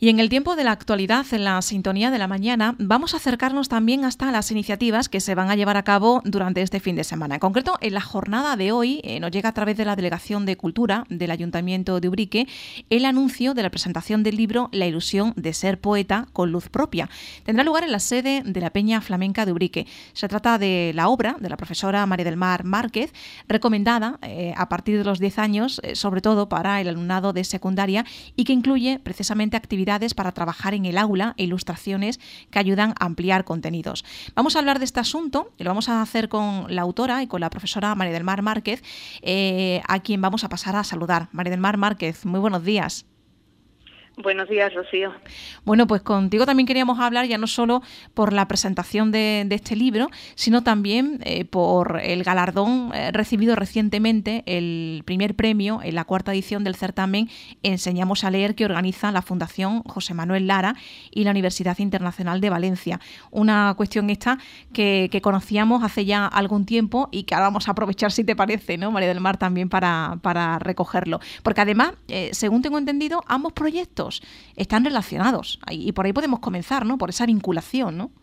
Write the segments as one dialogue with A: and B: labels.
A: Y en el tiempo de la actualidad, en la sintonía de la mañana, vamos a acercarnos también hasta las iniciativas que se van a llevar a cabo durante este fin de semana. En concreto, en la jornada de hoy nos llega a través de la Delegación de Cultura del Ayuntamiento de Ubrique el anuncio de la presentación del libro La ilusión de ser poeta con luz propia. Tendrá lugar en la sede de la Peña Flamenca de Ubrique. Se trata de la obra de la profesora María del Mar Márquez, recomendada a partir de los 10 años, sobre todo para el alumnado de secundaria, y que incluye precisamente actividades para trabajar en el aula e ilustraciones que ayudan a ampliar contenidos. Vamos a hablar de este asunto y lo vamos a hacer con la autora y con la profesora María del Mar Márquez, a quien vamos a pasar a saludar. María del Mar Márquez, muy buenos días.
B: Buenos días, Rocío.
A: Bueno, pues contigo también queríamos hablar ya no solo por la presentación de este libro, sino también por el galardón recibido recientemente, el primer premio en la 4ª edición del certamen Enseñamos a leer, que organiza la Fundación José Manuel Lara y la Universidad Internacional de Valencia. Una cuestión esta que conocíamos hace ya algún tiempo y que ahora vamos a aprovechar, si te parece, ¿no, María del Mar, también para recogerlo. Porque además, según tengo entendido, ambos proyectos están relacionados y por ahí podemos comenzar, ¿no? Por esa vinculación, ¿no?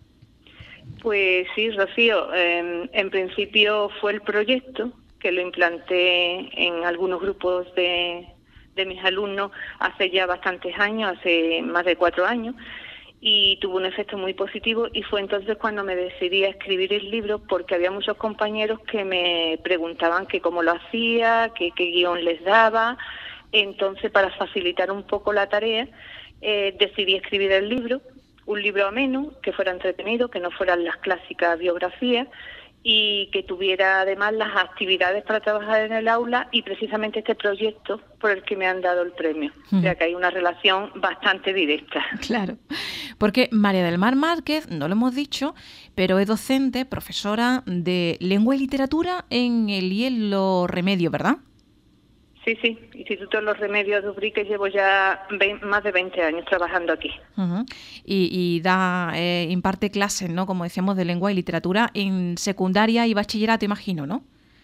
B: Pues sí, Rocío, en principio fue el proyecto que lo implanté en algunos grupos de mis alumnos hace ya bastantes años, hace más de 4 años, y tuvo un efecto muy positivo, y fue entonces cuando me decidí a escribir el libro, porque había muchos compañeros que me preguntaban que cómo lo hacía, qué guión les daba. Entonces, para facilitar un poco la tarea, decidí escribir el libro, un libro ameno, que fuera entretenido, que no fueran las clásicas biografías, y que tuviera además las actividades para trabajar en el aula, y precisamente este proyecto por el que me han dado el premio. O sea que hay una relación bastante directa.
A: Claro, porque María del Mar Márquez, no lo hemos dicho, pero es docente, profesora de lengua y literatura en el IEL Los Remedios, ¿verdad?
B: Sí, Instituto de los Remedios de Ubrique, llevo ya más de 20 años trabajando aquí.
A: Uh-huh. Y imparte clases, ¿no? Como decíamos, de lengua y literatura en secundaria y bachillerato, imagino, ¿no?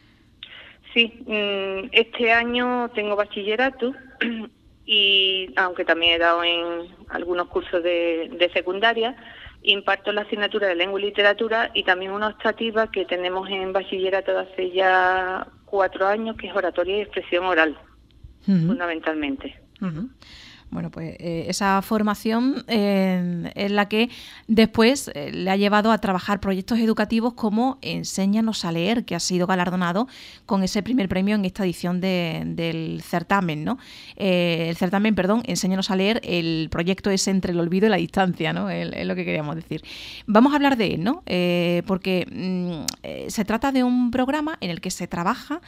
B: Sí, este año tengo bachillerato, y aunque también he dado en algunos cursos de secundaria, imparto la asignatura de lengua y literatura, y también una optativa que tenemos en bachillerato de hace ya 4 años, que es oratoria y expresión oral, fundamentalmente.
A: Uh-huh. Bueno, pues esa formación es la que después le ha llevado a trabajar proyectos educativos como Enséñanos a leer, que ha sido galardonado con ese primer premio en esta edición del certamen, ¿no? El certamen, perdón, Enséñanos a leer, el proyecto es Entre el olvido y la distancia, ¿no? Es lo que queríamos decir. Vamos a hablar de él, ¿no? Porque se trata de un programa en el que se trabaja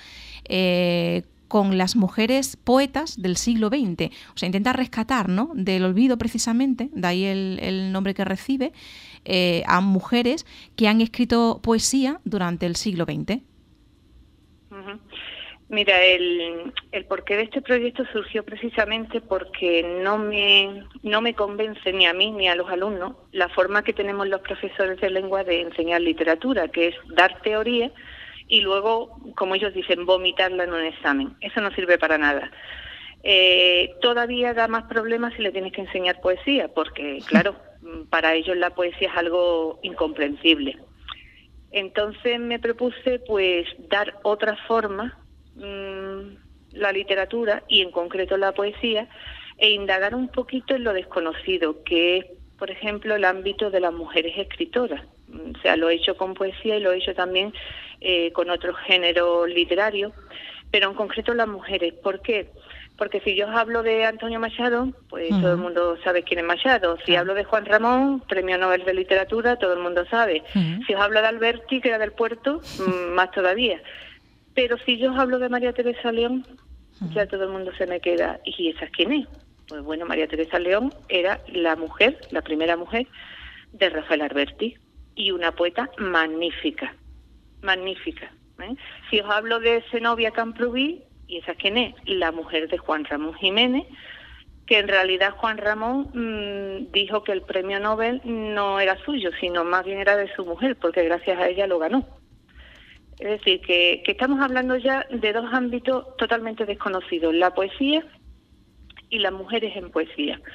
A: con las mujeres poetas del siglo XX. O sea, intenta rescatar, ¿no?, del olvido precisamente, de ahí el nombre que recibe, a mujeres que han escrito poesía durante el siglo XX.
B: Uh-huh. Mira, el porqué de este proyecto surgió precisamente porque no me convence ni a mí ni a los alumnos la forma que tenemos los profesores de lengua de enseñar literatura, que es dar teoría y luego, como ellos dicen, vomitarla en un examen. Eso no sirve para nada. Todavía da más problemas si le tienes que enseñar poesía, porque, claro, para ellos la poesía es algo incomprensible. Entonces me propuse, pues, dar otra forma, la literatura, y en concreto la poesía, e indagar un poquito en lo desconocido, que es, por ejemplo, el ámbito de las mujeres escritoras. O sea, lo he hecho con poesía y lo he hecho también con otros géneros literarios, pero en concreto las mujeres. ¿Por qué? Porque si yo os hablo de Antonio Machado, pues todo el mundo sabe quién es Machado. Si hablo de Juan Ramón, Premio Nobel de Literatura, todo el mundo sabe. Si os hablo de Alberti, que era del Puerto, más todavía. Pero si yo os hablo de María Teresa León, ya todo el mundo se me queda, ¿y esa quién es? Pues bueno, María Teresa León era la mujer, la primera mujer de Rafael Alberti, y una poeta magnífica, magnífica. Si os hablo de Zenobia Camprubí, ¿y esa quién es? La mujer de Juan Ramón Jiménez, que en realidad Juan Ramón dijo que el premio Nobel no era suyo, sino más bien era de su mujer, porque gracias a ella lo ganó. Es decir, que estamos hablando ya de dos ámbitos totalmente desconocidos, la poesía y las mujeres en poesía.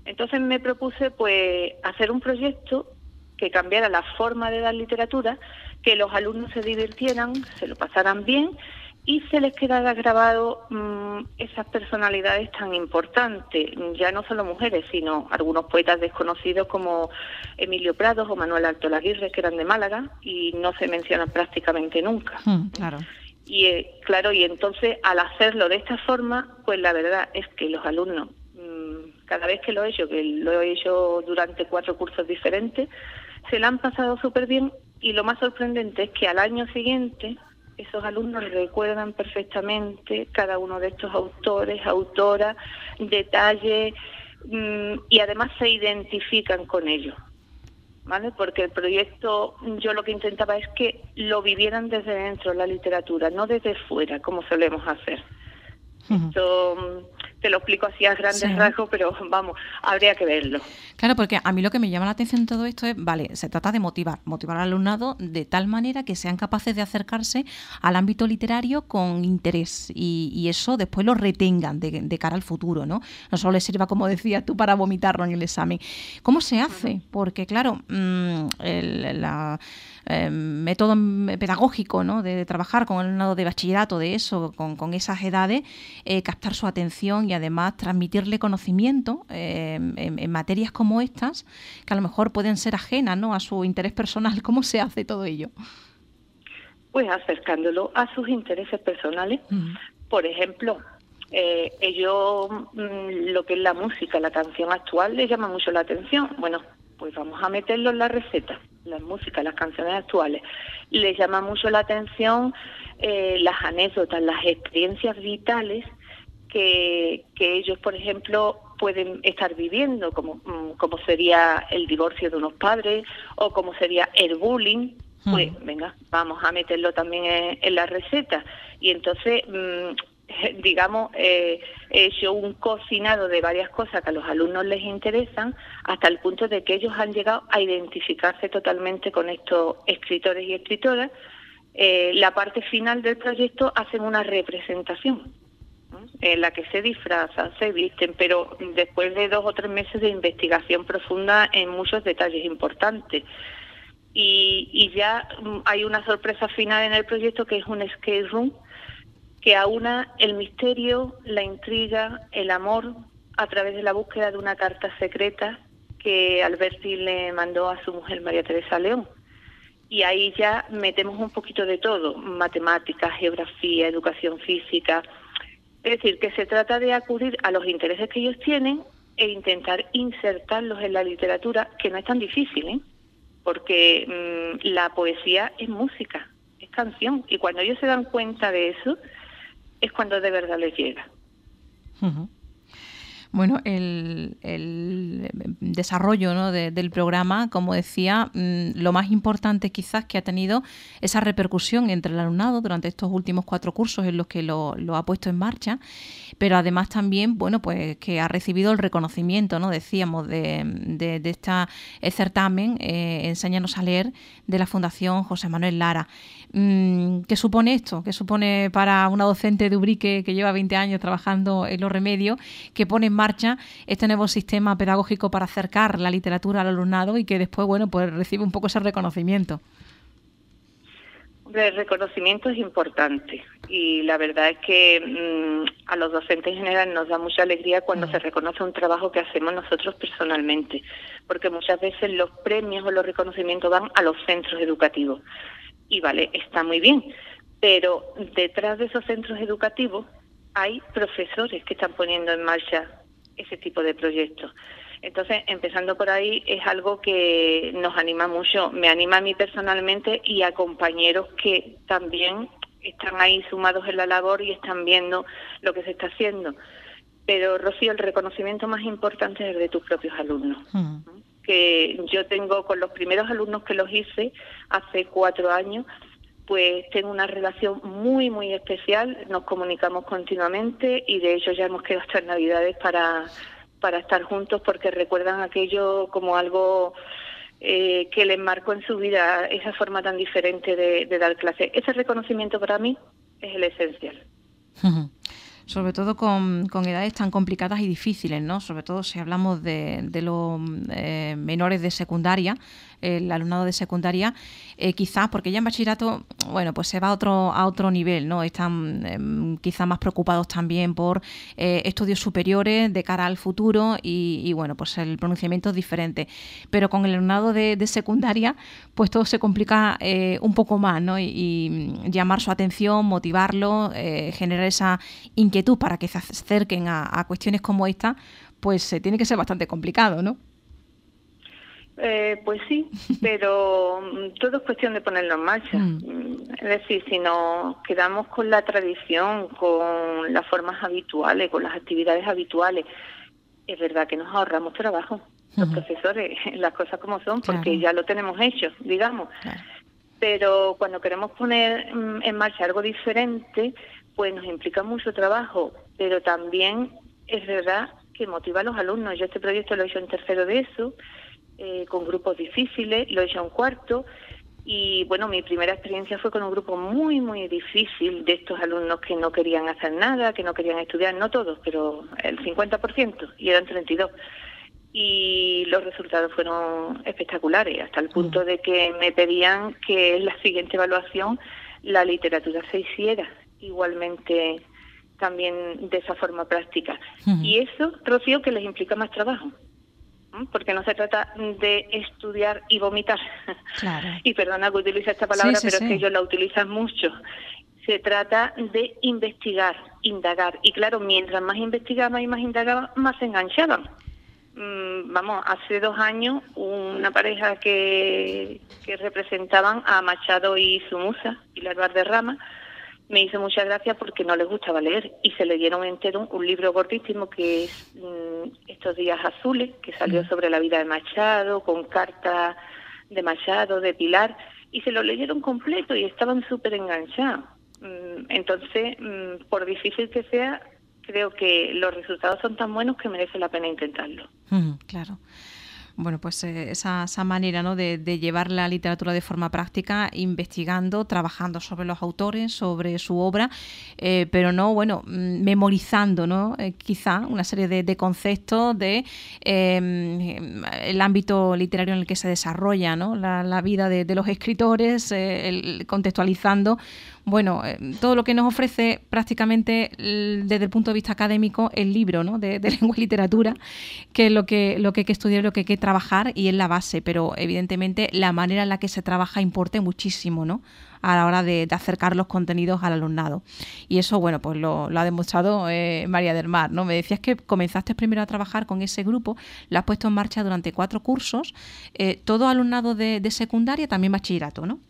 B: Entonces me propuse pues hacer un proyecto que cambiara la forma de dar literatura, que los alumnos se divirtieran, se lo pasaran bien y se les quedara grabado esas personalidades tan importantes, ya no solo mujeres, sino algunos poetas desconocidos como Emilio Prados o Manuel Alto Laguirre, que eran de Málaga y no se mencionan prácticamente nunca.
A: Claro.
B: Y claro, y entonces al hacerlo de esta forma, pues la verdad es que los alumnos, cada vez que lo he hecho durante 4 cursos diferentes, se la han pasado súper bien, y lo más sorprendente es que al año siguiente esos alumnos recuerdan perfectamente cada uno de estos autores, autoras, detalles, y además se identifican con ellos, ¿vale? Porque el proyecto, yo lo que intentaba es que lo vivieran desde dentro, la literatura, no desde fuera, como solemos hacer. Esto te lo explico así a grandes rasgos, pero vamos, habría que verlo.
A: Claro, porque a mí lo que me llama la atención de todo esto es, vale, se trata de motivar al alumnado de tal manera que sean capaces de acercarse al ámbito literario con interés y eso después lo retengan de cara al futuro, ¿no? No solo les sirva, como decías tú, para vomitarlo en el examen. ¿Cómo se hace? Porque, claro, método pedagógico, ¿no?, de trabajar con el alumnado de bachillerato, de eso, con esas edades, captar su atención y además transmitirle conocimiento en materias como estas, que a lo mejor pueden ser ajenas, ¿no?, a su interés personal. ¿Cómo se hace todo ello?
B: Pues acercándolo a sus intereses personales. Por ejemplo, ellos, lo que es la música, la canción actual, les llama mucho la atención. Bueno, pues vamos a meterlo en la receta. La música, las canciones actuales, les llama mucho la atención las anécdotas, las experiencias vitales que ellos, por ejemplo, pueden estar viviendo, como sería el divorcio de unos padres o como sería el bullying. Pues venga, vamos a meterlo también en la receta. Y entonces, digamos, he hecho un cocinado de varias cosas que a los alumnos les interesan, hasta el punto de que ellos han llegado a identificarse totalmente con estos escritores y escritoras. La parte final del proyecto hacen una representación, ¿no?, en la que se disfrazan, se visten, pero después de 2 o 3 meses de investigación profunda en muchos detalles importantes. Y ya hay una sorpresa final en el proyecto, que es un escape room que aúna el misterio, la intriga, el amor, a través de la búsqueda de una carta secreta que Alberti le mandó a su mujer María Teresa León. Y ahí ya metemos un poquito de todo: matemáticas, geografía, educación física. Es decir, que se trata de acudir a los intereses que ellos tienen e intentar insertarlos en la literatura, que no es tan difícil, ¿eh? Porque la poesía es música, es canción, y cuando ellos se dan cuenta de eso, es cuando de verdad les llega.
A: Bueno, el desarrollo, ¿no?, del programa, como decía, lo más importante quizás que ha tenido esa repercusión entre el alumnado durante estos últimos 4 cursos en los que lo ha puesto en marcha, pero además también, bueno, pues que ha recibido el reconocimiento, ¿no?, decíamos, de este certamen, Enséñanos a leer, de la Fundación José Manuel Lara. ¿Qué supone esto? ¿Qué supone para una docente de Ubrique que lleva 20 años trabajando en Los Remedios, que pone en marcha este nuevo sistema pedagógico para acercar la literatura al alumnado y que después, bueno, pues recibe un poco ese reconocimiento?
B: El reconocimiento es importante, y la verdad es que a los docentes en general nos da mucha alegría cuando se reconoce un trabajo que hacemos nosotros personalmente, porque muchas veces los premios o los reconocimientos van a los centros educativos. Y vale, está muy bien, pero detrás de esos centros educativos hay profesores que están poniendo en marcha ese tipo de proyectos. Entonces, empezando por ahí, es algo que nos anima mucho, me anima a mí personalmente y a compañeros que también están ahí sumados en la labor y están viendo lo que se está haciendo. Pero, Rocío, el reconocimiento más importante es el de tus propios alumnos. Que yo tengo con los primeros alumnos que los hice hace 4 años, pues tengo una relación muy, muy especial, nos comunicamos continuamente y de hecho ya hemos quedado hasta Navidades para estar juntos, porque recuerdan aquello como algo que les marcó en su vida, esa forma tan diferente de dar clase. Ese reconocimiento para mí es el esencial.
A: Sobre todo con edades tan complicadas y difíciles, ¿no? Sobre todo si hablamos de los menores de secundaria, el alumnado de secundaria, quizás porque ya en bachillerato, bueno, pues se va a otro nivel, ¿no? Están quizás más preocupados también por estudios superiores de cara al futuro y bueno, pues el pronunciamiento es diferente. Pero con el alumnado de secundaria, pues todo se complica un poco más, ¿no? Y llamar su atención, motivarlo, generar esa inquietud para que se acerquen a cuestiones como esta, pues tiene que ser bastante complicado, ¿no?
B: Pues sí, pero todo es cuestión de ponerlo en marcha. Es decir, si nos quedamos con la tradición, con las formas habituales, con las actividades habituales, es verdad que nos ahorramos trabajo, los profesores, las cosas como son, porque ya lo tenemos hecho, digamos. Claro. Pero cuando queremos poner en marcha algo diferente, pues nos implica mucho trabajo, pero también es verdad que motiva a los alumnos. Yo este proyecto lo he hecho en tercero de ESO, con grupos difíciles, lo he hecho en cuarto, y bueno, mi primera experiencia fue con un grupo muy, muy difícil de estos alumnos que no querían hacer nada, que no querían estudiar, no todos, pero el 50%, y eran 32. Y los resultados fueron espectaculares, hasta el punto de que me pedían que en la siguiente evaluación la literatura se hiciera igualmente también de esa forma práctica. Y eso, Rocío, que les implica más trabajo, porque no se trata de estudiar y vomitar. Claro. Y perdona que utilice esta palabra, pero es que ellos la utilizan mucho. Se trata de investigar, indagar. Y claro, mientras más investigaban y más indagaban, más se enganchaban. Vamos, hace 2 años una pareja que representaban a Machado y su musa, Pilar Valderrama, me hizo mucha gracia porque no les gustaba leer y se leyeron entero un libro gordísimo que es Estos días azules, que salió sobre la vida de Machado, con cartas de Machado, de Pilar, y se lo leyeron completo y estaban súper enganchados. Entonces, por difícil que sea, creo que los resultados son tan buenos que merece la pena intentarlo.
A: Claro. Bueno, pues esa manera, ¿no?, de llevar la literatura de forma práctica, investigando, trabajando sobre los autores, sobre su obra, pero no, bueno, memorizando, ¿no? Quizá una serie de conceptos de el ámbito literario en el que se desarrolla, ¿no?, la vida de los escritores, contextualizando. Bueno, todo lo que nos ofrece prácticamente desde el punto de vista académico el libro, ¿no?, de lengua y literatura, que es lo que hay que estudiar, lo que hay que trabajar y es la base, pero evidentemente la manera en la que se trabaja importa muchísimo, ¿no?, a la hora de acercar los contenidos al alumnado. Y eso, bueno, pues lo ha demostrado María del Mar, ¿no? Me decías que comenzaste primero a trabajar con ese grupo, lo has puesto en marcha durante 4 cursos, todo alumnado de secundaria, también bachillerato, ¿no?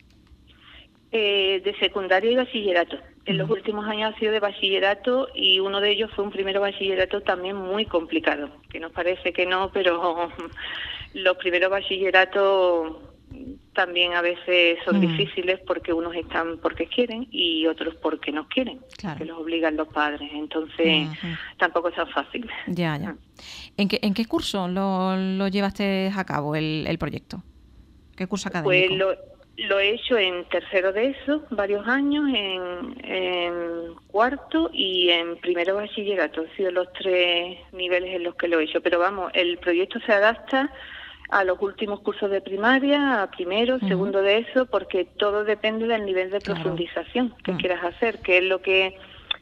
B: De secundaria y bachillerato. En los últimos años ha sido de bachillerato y uno de ellos fue un primero bachillerato también muy complicado, que nos parece que no, pero los primeros bachilleratos también a veces son difíciles porque unos están porque quieren y otros porque no quieren, que los obligan los padres, entonces tampoco es tan fácil.
A: Ya. ¿En qué curso lo llevaste a cabo el proyecto? ¿Qué curso académico?
B: Pues lo he hecho en tercero de ESO, varios años, en cuarto y en primero bachillerato. Han sido los 3 niveles en los que lo he hecho. Pero vamos, el proyecto se adapta a los últimos cursos de primaria, a primero, segundo de ESO, porque todo depende del nivel de profundización que quieras hacer, que es lo que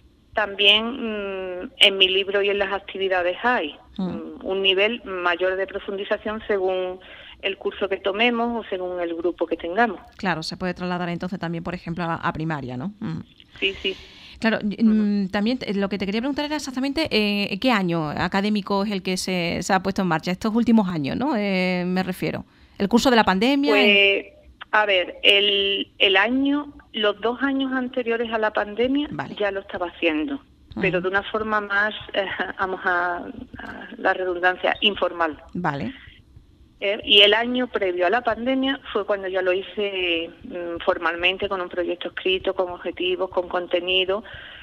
B: también en mi libro y en las actividades hay. Un nivel mayor de profundización según el curso que tomemos o según el grupo que tengamos.
A: Claro, se puede trasladar entonces también, por ejemplo, a primaria, ¿no?
B: Sí.
A: Claro, también lo que te quería preguntar era exactamente qué año académico es el que se ha puesto en marcha, estos últimos años, ¿no? Me refiero. ¿El curso de la pandemia?
B: Pues, a ver, los 2 años anteriores a la pandemia ya lo estaba haciendo, pero de una forma más, vamos a la redundancia, informal.
A: Vale.
B: Y el año previo a la pandemia fue cuando yo lo hice formalmente, con un proyecto escrito, con objetivos, con contenido,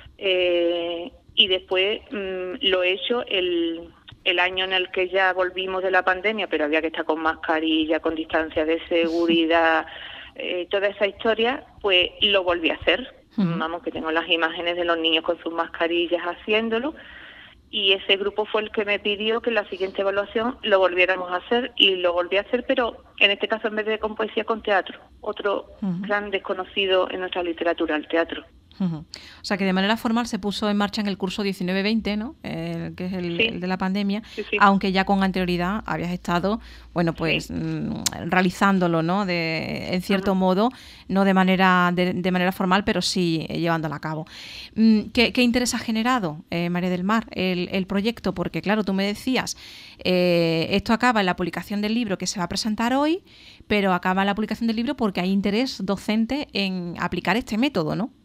B: y después lo he hecho el año en el que ya volvimos de la pandemia, pero había que estar con mascarilla, con distancia de seguridad, toda esa historia, pues lo volví a hacer. Vamos, que tengo las imágenes de los niños con sus mascarillas haciéndolo, y ese grupo fue el que me pidió que en la siguiente evaluación lo volviéramos a hacer, y lo volví a hacer, pero en este caso en vez de con poesía, con teatro, otro gran desconocido en nuestra literatura, el teatro.
A: O sea, que de manera formal se puso en marcha en el curso 19-20, ¿no? Que es el de la pandemia, aunque ya con anterioridad habías estado, bueno, pues realizándolo, ¿no? En cierto modo, no de manera formal, pero sí llevándolo a cabo. ¿Qué interés ha generado, María del Mar, el proyecto? Porque, claro, tú me decías, esto acaba en la publicación del libro que se va a presentar hoy, pero acaba en la publicación del libro porque hay interés docente en aplicar este método, ¿no?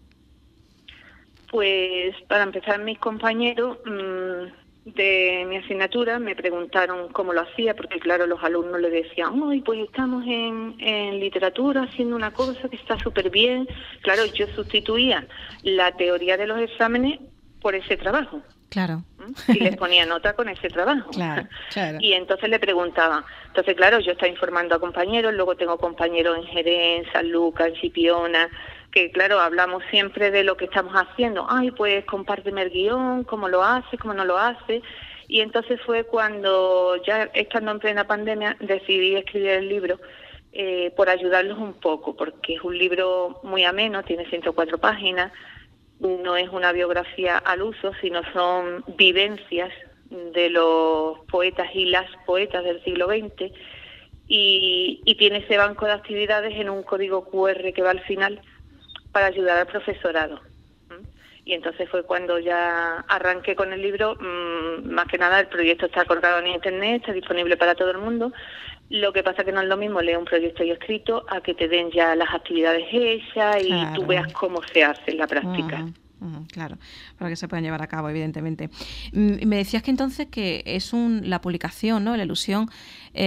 B: Pues para empezar, mis compañeros de mi asignatura me preguntaron cómo lo hacía, porque claro, los alumnos le decían, ¡ay, pues estamos en literatura haciendo una cosa que está súper bien! Claro, yo sustituía la teoría de los exámenes por ese trabajo.
A: Claro.
B: Y les ponía nota con ese trabajo.
A: Claro.
B: Y entonces le preguntaban. Entonces, claro, yo estaba informando a compañeros, luego tengo compañeros en Jerez, en San Lucas, en Chipiona, que claro, hablamos siempre de lo que estamos haciendo. Ay, pues compárteme el guión, cómo lo hace, cómo no lo hace. Y entonces fue cuando, ya estando en plena pandemia, decidí escribir el libro por ayudarlos un poco, porque es un libro muy ameno, tiene 104 páginas, no es una biografía al uso, sino son vivencias de los poetas y las poetas del siglo XX, y tiene ese banco de actividades en un código QR que va al final para ayudar al profesorado. Y entonces fue cuando ya arranqué con el libro. Más que nada el proyecto está colgado en internet, está disponible para todo el mundo. Lo que pasa que no es lo mismo leer un proyecto ya escrito a que te den ya las actividades hechas y tú veas cómo se hace en la práctica.
A: Claro, para que se puedan llevar a cabo, evidentemente. Me decías que entonces que es la publicación, ¿no? La ilusión. A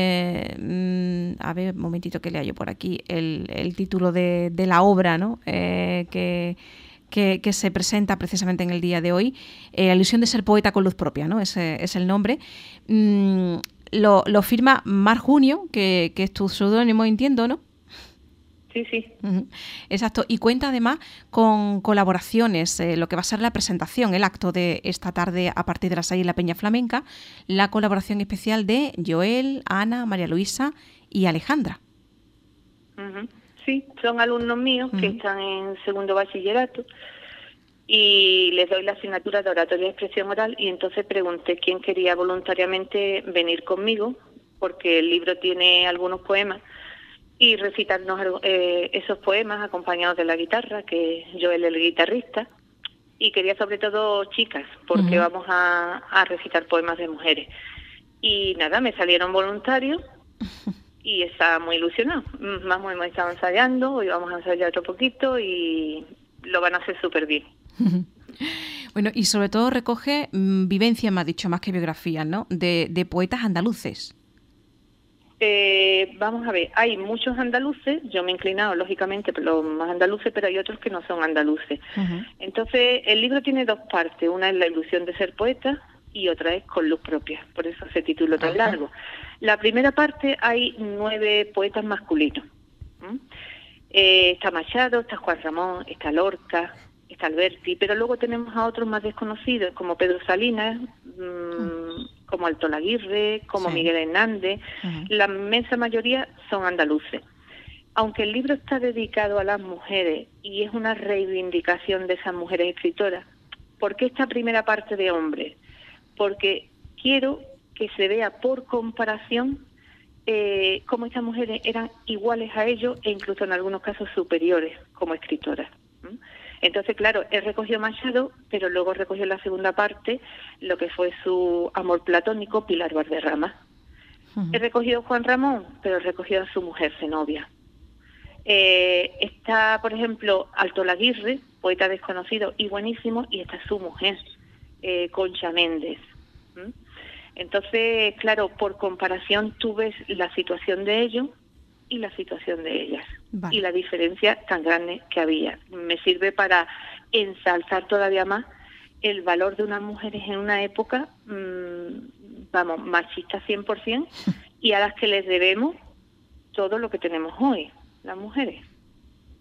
A: ver, un momentito que lea yo por aquí el título de la obra, ¿no? Que se presenta precisamente en el día de hoy. La ilusión de ser poeta con luz propia, ¿no? Ese es el nombre. Lo firma Mar Junio, que es tu seudónimo, entiendo, ¿no?
B: Sí.
A: Exacto. Y cuenta además con colaboraciones, lo que va a ser la presentación, el acto de esta tarde a partir de las 6 en la Peña Flamenca, la colaboración especial de Joel, Ana, María Luisa y Alejandra.
B: Sí, son alumnos míos que están en segundo bachillerato y les doy la asignatura de oratoria y expresión oral, y entonces pregunté quién quería voluntariamente venir conmigo, porque el libro tiene algunos poemas, y recitarnos esos poemas acompañados de la guitarra, que Joel es el guitarrista, y quería sobre todo chicas, porque vamos a recitar poemas de mujeres. Y nada, me salieron voluntarios y estaba muy ilusionado. Vamos, hemos estado ensayando, hoy vamos a ensayar otro poquito y lo van a hacer súper bien.
A: Bueno, y sobre todo recoge vivencias, me has dicho, más que biografías, ¿no? De poetas andaluces.
B: Vamos a ver, hay muchos andaluces, yo me he inclinado lógicamente por los más andaluces, pero hay otros que no son andaluces. Entonces el libro tiene dos partes, una es la ilusión de ser poeta y otra es con luz propia, por eso ese título tan largo. La primera parte hay 9 poetas masculinos. Está Machado, está Juan Ramón, está Lorca, está Alberti, pero luego tenemos a otros más desconocidos como Pedro Salinas, como Alto Laguirre, como Miguel Hernández. La inmensa mayoría son andaluces. Aunque el libro está dedicado a las mujeres y es una reivindicación de esas mujeres escritoras, ¿por qué esta primera parte de hombres? Porque quiero que se vea por comparación cómo estas mujeres eran iguales a ellos e incluso en algunos casos superiores como escritoras. Entonces, claro, él recogió Machado, pero luego recogió en la segunda parte lo que fue su amor platónico, Pilar Valderrama. He recogido Juan Ramón, pero recogió a su mujer Zenobia. Está, por ejemplo, Alto Laguirre, poeta desconocido y buenísimo, y está su mujer, Concha Méndez. Entonces, claro, por comparación tú ves la situación de ellos y la situación de ellas. Y la diferencia tan grande que había. Me sirve para ensalzar todavía más el valor de unas mujeres en una época, machista 100%, y a las que les debemos todo lo que tenemos hoy, las mujeres.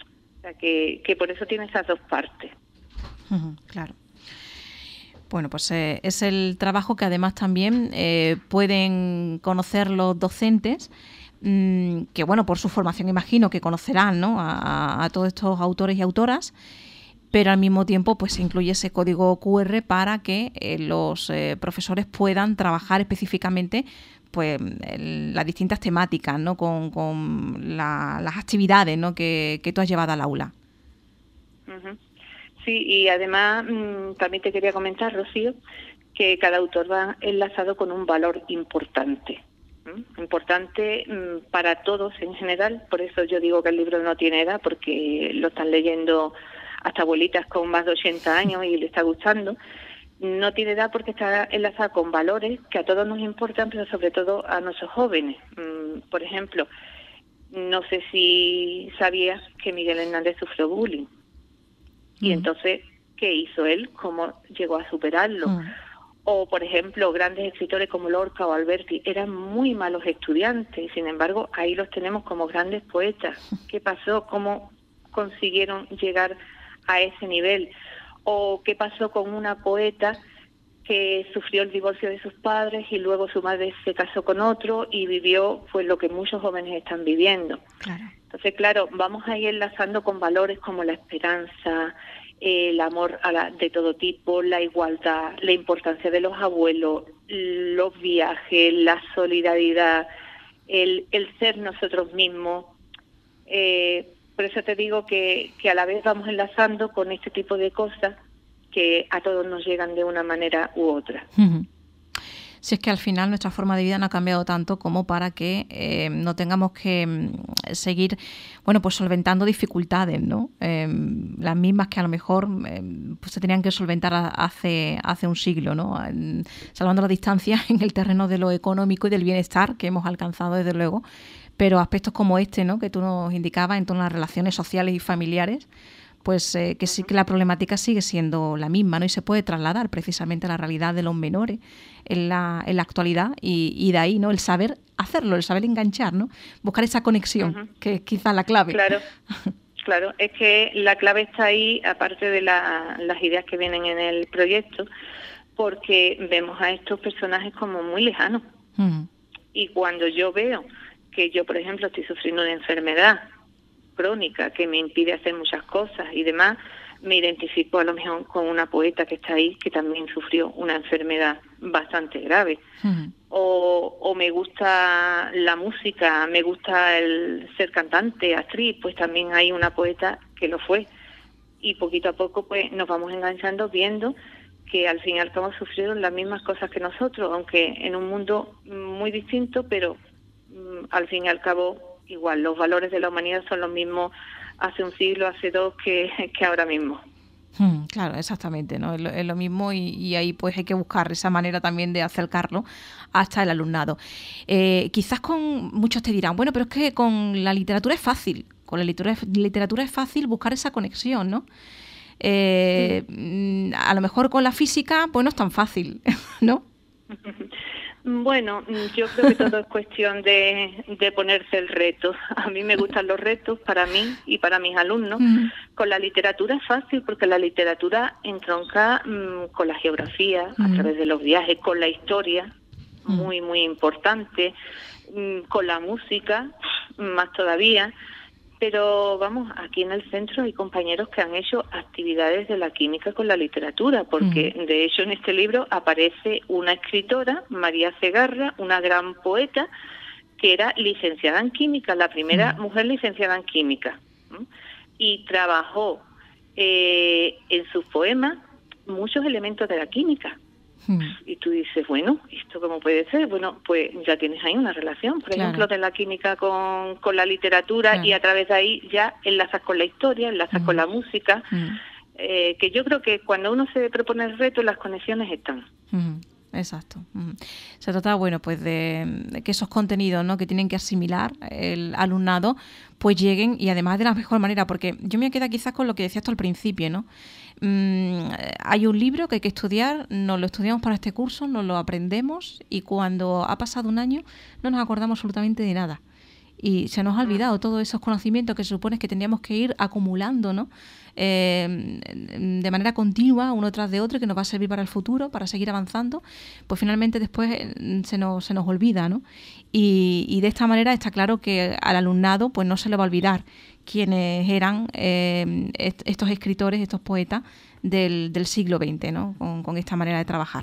B: sea que por eso tiene esas dos partes.
A: Claro. Bueno, pues es el trabajo que además también pueden conocer los docentes, que bueno, por su formación imagino que conocerán, ¿no?, a todos estos autores y autoras, pero al mismo tiempo pues se incluye ese código QR para que los profesores puedan trabajar específicamente pues las distintas temáticas, ¿no?, con las actividades, ¿no?, que tú has llevado al aula.
B: Uh-huh. Sí, y además también te quería comentar, Rocío, que cada autor va enlazado con un valor importante. Importante para todos en general, por eso yo digo que el libro no tiene edad, porque lo están leyendo hasta abuelitas con más de 80 años y le está gustando. No tiene edad porque está enlazado con valores que a todos nos importan, pero sobre todo a nuestros jóvenes. Por ejemplo, no sé si sabías que Miguel Hernández sufrió bullying. Y entonces, ¿qué hizo él? ¿Cómo llegó a superarlo? O, por ejemplo, grandes escritores como Lorca o Alberti eran muy malos estudiantes, sin embargo, ahí los tenemos como grandes poetas. ¿Qué pasó? ¿Cómo consiguieron llegar a ese nivel? ¿O qué pasó con una poeta que sufrió el divorcio de sus padres y luego su madre se casó con otro y vivió pues lo que muchos jóvenes están viviendo?
A: Claro.
B: Entonces, claro, vamos a ir enlazando con valores como la esperanza, el amor de todo tipo, la igualdad, la importancia de los abuelos, los viajes, la solidaridad, el ser nosotros mismos. Por eso te digo que a la vez vamos enlazando con este tipo de cosas que a todos nos llegan de una manera u otra.
A: Si es que al final nuestra forma de vida no ha cambiado tanto como para que no tengamos que seguir, bueno, pues solventando dificultades, ¿no? Las mismas que a lo mejor pues se tenían que solventar hace un siglo, ¿no? Salvando la distancia en el terreno de lo económico y del bienestar que hemos alcanzado desde luego, pero aspectos como este, ¿no?, que tú nos indicabas en torno a las relaciones sociales y familiares, pues que sí que la problemática sigue siendo la misma, ¿no? Y se puede trasladar precisamente a la realidad de los menores en la actualidad y de ahí, ¿no?, el saber hacerlo, el saber enganchar, ¿no? Buscar esa conexión, que es quizás la clave.
B: Claro, claro, es que la clave está ahí, aparte de las ideas que vienen en el proyecto, porque vemos a estos personajes como muy lejanos. Y cuando yo veo que yo, por ejemplo, estoy sufriendo una enfermedad crónica que me impide hacer muchas cosas y demás, me identifico a lo mejor con una poeta que está ahí que también sufrió una enfermedad bastante grave. O me gusta la música, me gusta el ser cantante, actriz, pues también hay una poeta que lo fue. Y poquito a poco pues nos vamos enganchando viendo que al fin y al cabo sufrieron las mismas cosas que nosotros, aunque en un mundo muy distinto, pero al fin y al cabo igual, los valores de la humanidad son los mismos hace un siglo, hace dos, que ahora mismo.
A: Claro, exactamente, ¿no? Es lo mismo y ahí pues hay que buscar esa manera también de acercarlo hasta el alumnado. Quizás muchos te dirán, bueno, pero es que con la literatura es fácil, con la literatura es fácil buscar esa conexión, ¿no? A lo mejor con la física pues no es tan fácil, ¿no?
B: Bueno, yo creo que todo es cuestión de ponerse el reto. A mí me gustan los retos para mí y para mis alumnos. Con la literatura es fácil porque la literatura entronca con la geografía, a través de los viajes, con la historia, muy, muy importante, con la música, más todavía. Pero vamos, aquí en el centro hay compañeros que han hecho actividades de la química con la literatura, porque de hecho en este libro aparece una escritora, María Segarra, una gran poeta, que era licenciada en química, la primera mujer licenciada en química, y trabajó en sus poemas muchos elementos de la química. Y tú dices, bueno, ¿esto cómo puede ser? Bueno, pues ya tienes ahí una relación, por ejemplo, de la química con la literatura, y a través de ahí ya enlazas con la historia, enlazas con la música, que yo creo que cuando uno se propone el reto, las conexiones están.
A: Exacto. Se trata, bueno, pues de que esos contenidos, ¿no?, que tienen que asimilar el alumnado, pues lleguen, y además de la mejor manera, porque yo me quedo quizás con lo que decías tú al principio, ¿no? Hay un libro que hay que estudiar, nos lo estudiamos para este curso, nos lo aprendemos y cuando ha pasado un año no nos acordamos absolutamente de nada. y se nos ha olvidado todos esos conocimientos que se supone que tendríamos que ir acumulando, ¿no? De manera continua, uno tras de otro, que nos va a servir para el futuro, para seguir avanzando, pues finalmente después se nos olvida, ¿no? Y de esta manera está claro que al alumnado pues no se le va a olvidar quiénes eran estos escritores, estos poetas del siglo XX, ¿no? Con esta manera de trabajar.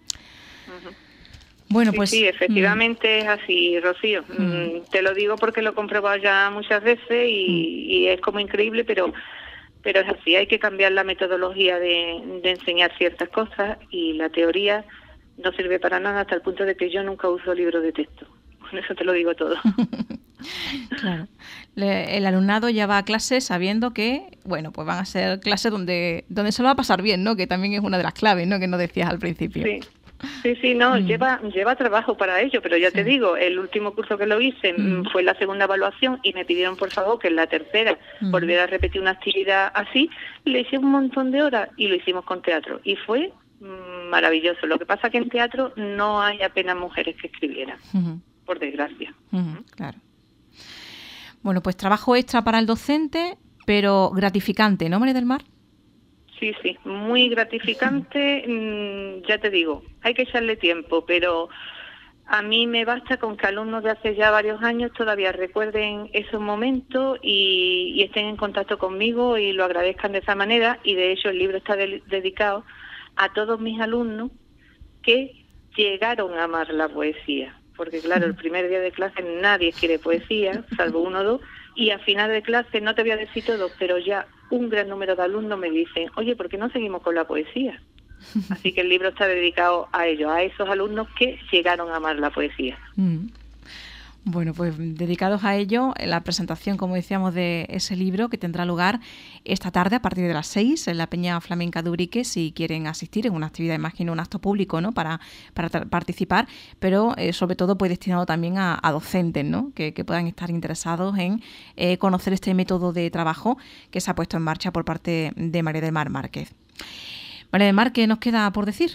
A: Bueno, pues
B: sí, efectivamente es así, Rocío. Te lo digo porque lo he comprobado ya muchas veces y es como increíble, pero es así. Hay que cambiar la metodología de enseñar ciertas cosas, y la teoría no sirve para nada, hasta el punto de que yo nunca uso libros de texto. Con eso te lo digo todo.
A: Claro. El alumnado ya va a clases sabiendo que, bueno, pues van a ser clases donde se lo va a pasar bien, ¿no? Que también es una de las claves, ¿no? Que nos decías al principio.
B: Sí, no, lleva trabajo para ello, pero ya te digo, el último curso que lo hice fue la segunda evaluación y me pidieron por favor que en la tercera volviera a repetir una actividad así, le hice un montón de horas y lo hicimos con teatro y fue maravilloso. Lo que pasa es que en teatro no hay apenas mujeres que escribieran, por desgracia.
A: Claro. Bueno, pues trabajo extra para el docente, pero gratificante, ¿no, María del Mar?
B: Sí, muy gratificante. Ya te digo, hay que echarle tiempo, pero a mí me basta con que alumnos de hace ya varios años todavía recuerden esos momentos y estén en contacto conmigo y lo agradezcan de esa manera. Y de hecho el libro está dedicado a todos mis alumnos que llegaron a amar la poesía, porque claro, el primer día de clase nadie quiere poesía, salvo uno o dos, y a final de clase, no te voy a decir todo, pero ya un gran número de alumnos me dicen, oye, ¿por qué no seguimos con la poesía? Así que el libro está dedicado a ellos, a esos alumnos que llegaron a amar la poesía.
A: Bueno, pues dedicados a ello, la presentación, como decíamos, de ese libro que tendrá lugar esta tarde a partir de las 6 en la Peña Flamenca de Urique, si quieren asistir en una actividad, imagino, un acto público, ¿no? para participar, pero sobre todo pues destinado también a docentes, ¿no? Que puedan estar interesados en conocer este método de trabajo que se ha puesto en marcha por parte de María del Mar Márquez. María del Mar, ¿qué nos queda por decir?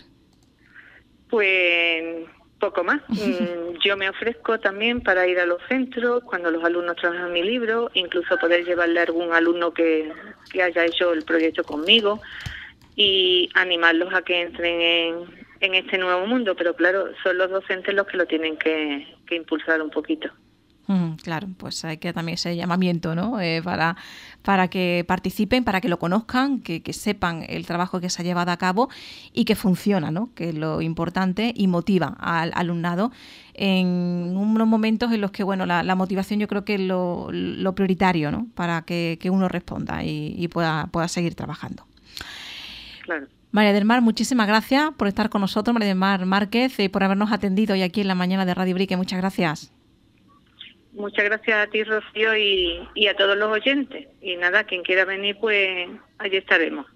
B: Pues poco más. Yo me ofrezco también para ir a los centros cuando los alumnos trabajan mi libro, incluso poder llevarle a algún alumno que haya hecho el proyecto conmigo y animarlos a que entren en este nuevo mundo, pero claro, son los docentes los que lo tienen que impulsar un poquito.
A: Claro, pues hay que también ese llamamiento, ¿no? Para que participen, para que lo conozcan, que sepan el trabajo que se ha llevado a cabo y que funciona, ¿no? Que es lo importante y motiva al alumnado en unos momentos en los que, bueno, la motivación yo creo que es lo prioritario, ¿no? Para que uno responda y pueda seguir trabajando.
B: Claro.
A: María del Mar, muchísimas gracias por estar con nosotros, María del Mar Márquez, por habernos atendido hoy aquí en la mañana de Radio Urique. Muchas gracias.
B: Muchas gracias a ti, Rocío, y a todos los oyentes. Y nada, quien quiera venir, pues allí estaremos.